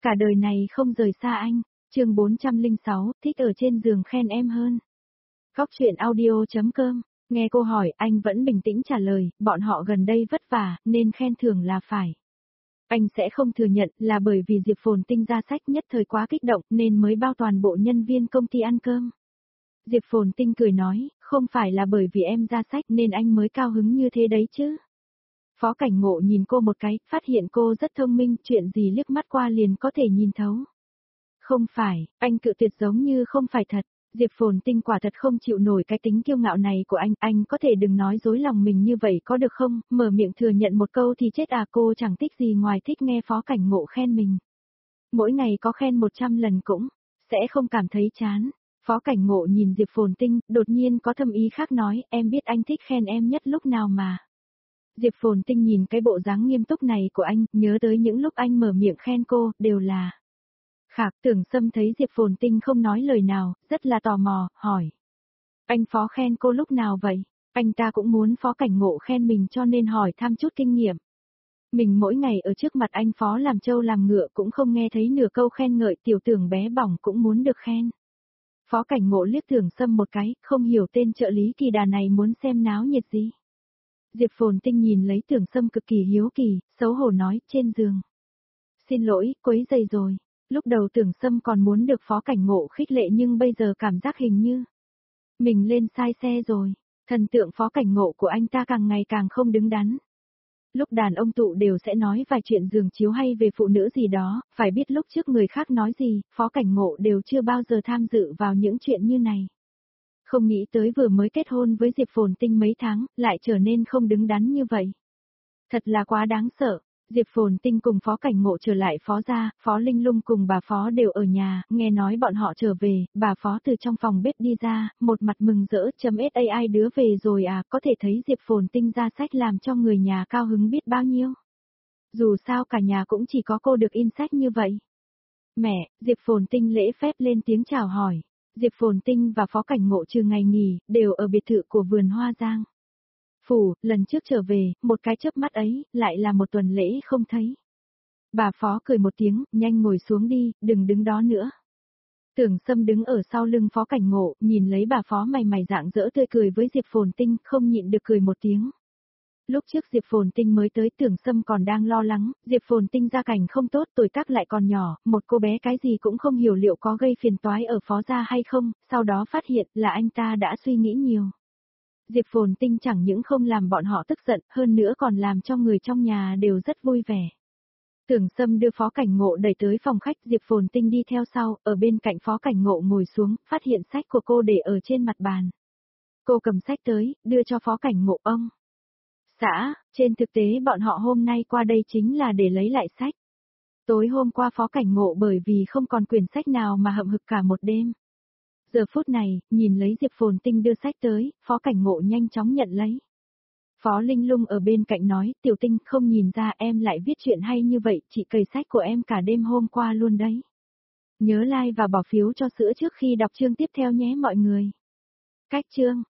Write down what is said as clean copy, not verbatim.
Cả đời này không rời xa anh. Chương 406, thích ở trên giường khen em hơn. Góc truyện audio.com. Nghe cô hỏi, anh vẫn bình tĩnh trả lời, bọn họ gần đây vất vả, nên khen thưởng là phải. Anh sẽ không thừa nhận là bởi vì Diệp Phồn Tinh ra sách nhất thời quá kích động nên mới bao toàn bộ nhân viên công ty ăn cơm. Diệp Phồn Tinh cười nói, không phải là bởi vì em ra sách nên anh mới cao hứng như thế đấy chứ. Phó Cảnh Ngộ nhìn cô một cái, phát hiện cô rất thông minh, chuyện gì liếc mắt qua liền có thể nhìn thấu. Không phải, anh cự tuyệt giống như không phải thật. Diệp Phồn Tinh quả thật không chịu nổi cái tính kiêu ngạo này của anh có thể đừng nói dối lòng mình như vậy có được không, mở miệng thừa nhận một câu thì chết à, cô chẳng thích gì ngoài thích nghe Phó Cảnh Ngộ khen mình. Mỗi ngày có khen 100 lần cũng sẽ không cảm thấy chán. Phó Cảnh Ngộ nhìn Diệp Phồn Tinh, đột nhiên có thâm ý khác nói, em biết anh thích khen em nhất lúc nào mà. Diệp Phồn Tinh nhìn cái bộ dáng nghiêm túc này của anh, nhớ tới những lúc anh mở miệng khen cô, đều là. Khạc Tưởng Sâm thấy Diệp Phồn Tinh không nói lời nào, rất là tò mò, hỏi. Anh Phó khen cô lúc nào vậy? Anh ta cũng muốn Phó Cảnh Ngộ khen mình cho nên hỏi thăm chút kinh nghiệm. Mình mỗi ngày ở trước mặt anh Phó làm trâu làm ngựa cũng không nghe thấy nửa câu khen ngợi, tiểu Tưởng bé bỏng cũng muốn được khen. Phó Cảnh Ngộ liếc Tưởng Sâm một cái, không hiểu tên trợ lý kỳ đà này muốn xem náo nhiệt gì. Diệp Phồn Tinh nhìn lấy Tưởng Sâm cực kỳ hiếu kỳ, xấu hổ nói, trên giường. Xin lỗi, quấy rầy rồi. Lúc đầu Tưởng Sâm còn muốn được Phó Cảnh Ngộ khích lệ nhưng bây giờ cảm giác hình như mình lên sai xe rồi. Thần tượng Phó Cảnh Ngộ của anh ta càng ngày càng không đứng đắn. Lúc đàn ông tụ đều sẽ nói vài chuyện giường chiếu hay về phụ nữ gì đó, phải biết lúc trước người khác nói gì, Phó Cảnh Ngộ đều chưa bao giờ tham dự vào những chuyện như này. Không nghĩ tới vừa mới kết hôn với Diệp Phồn Tinh mấy tháng, lại trở nên không đứng đắn như vậy. Thật là quá đáng sợ. Diệp Phồn Tinh cùng Phó Cảnh Ngộ trở lại Phó gia, Phó Linh Lung cùng bà Phó đều ở nhà, nghe nói bọn họ trở về, bà Phó từ trong phòng bếp đi ra, một mặt mừng rỡ, .ai đứa về rồi à, có thể thấy Diệp Phồn Tinh ra sách làm cho người nhà cao hứng biết bao nhiêu. Dù sao cả nhà cũng chỉ có cô được in sách như vậy. Mẹ, Diệp Phồn Tinh lễ phép lên tiếng chào hỏi. Diệp Phồn Tinh và Phó Cảnh Ngộ trừ ngày nghỉ, đều ở biệt thự của vườn Hoa Giang. Phủ, lần trước trở về, một cái chớp mắt ấy, lại là một tuần lễ không thấy. Bà Phó cười một tiếng, nhanh ngồi xuống đi, đừng đứng đó nữa. Tưởng Sâm đứng ở sau lưng Phó Cảnh Ngộ, nhìn lấy bà Phó mày rạng rỡ tươi cười với Diệp Phồn Tinh, không nhịn được cười một tiếng. Lúc trước Diệp Phồn Tinh mới tới Tưởng Sâm còn đang lo lắng, Diệp Phồn Tinh gia cảnh không tốt, tuổi tác lại còn nhỏ, một cô bé cái gì cũng không hiểu liệu có gây phiền toái ở Phó gia hay không, sau đó phát hiện là anh ta đã suy nghĩ nhiều. Diệp Phồn Tinh chẳng những không làm bọn họ tức giận, hơn nữa còn làm cho người trong nhà đều rất vui vẻ. Tưởng Sâm đưa Phó Cảnh Ngộ đẩy tới phòng khách, Diệp Phồn Tinh đi theo sau, ở bên cạnh Phó Cảnh Ngộ ngồi xuống, phát hiện sách của cô để ở trên mặt bàn. Cô cầm sách tới, đưa cho Phó Cảnh Ngộ ông. Xã, trên thực tế bọn họ hôm nay qua đây chính là để lấy lại sách. Tối hôm qua Phó Cảnh Ngộ bởi vì không còn quyển sách nào mà hậm hực cả một đêm. Giờ phút này, nhìn lấy Diệp Phồn Tinh đưa sách tới, Phó Cảnh Ngộ nhanh chóng nhận lấy. Phó Linh Lung ở bên cạnh nói, Tiểu Tinh không nhìn ra em lại viết chuyện hay như vậy, chị cày sách của em cả đêm hôm qua luôn đấy. Nhớ like và bỏ phiếu cho sữa trước khi đọc chương tiếp theo nhé mọi người. Cách chương.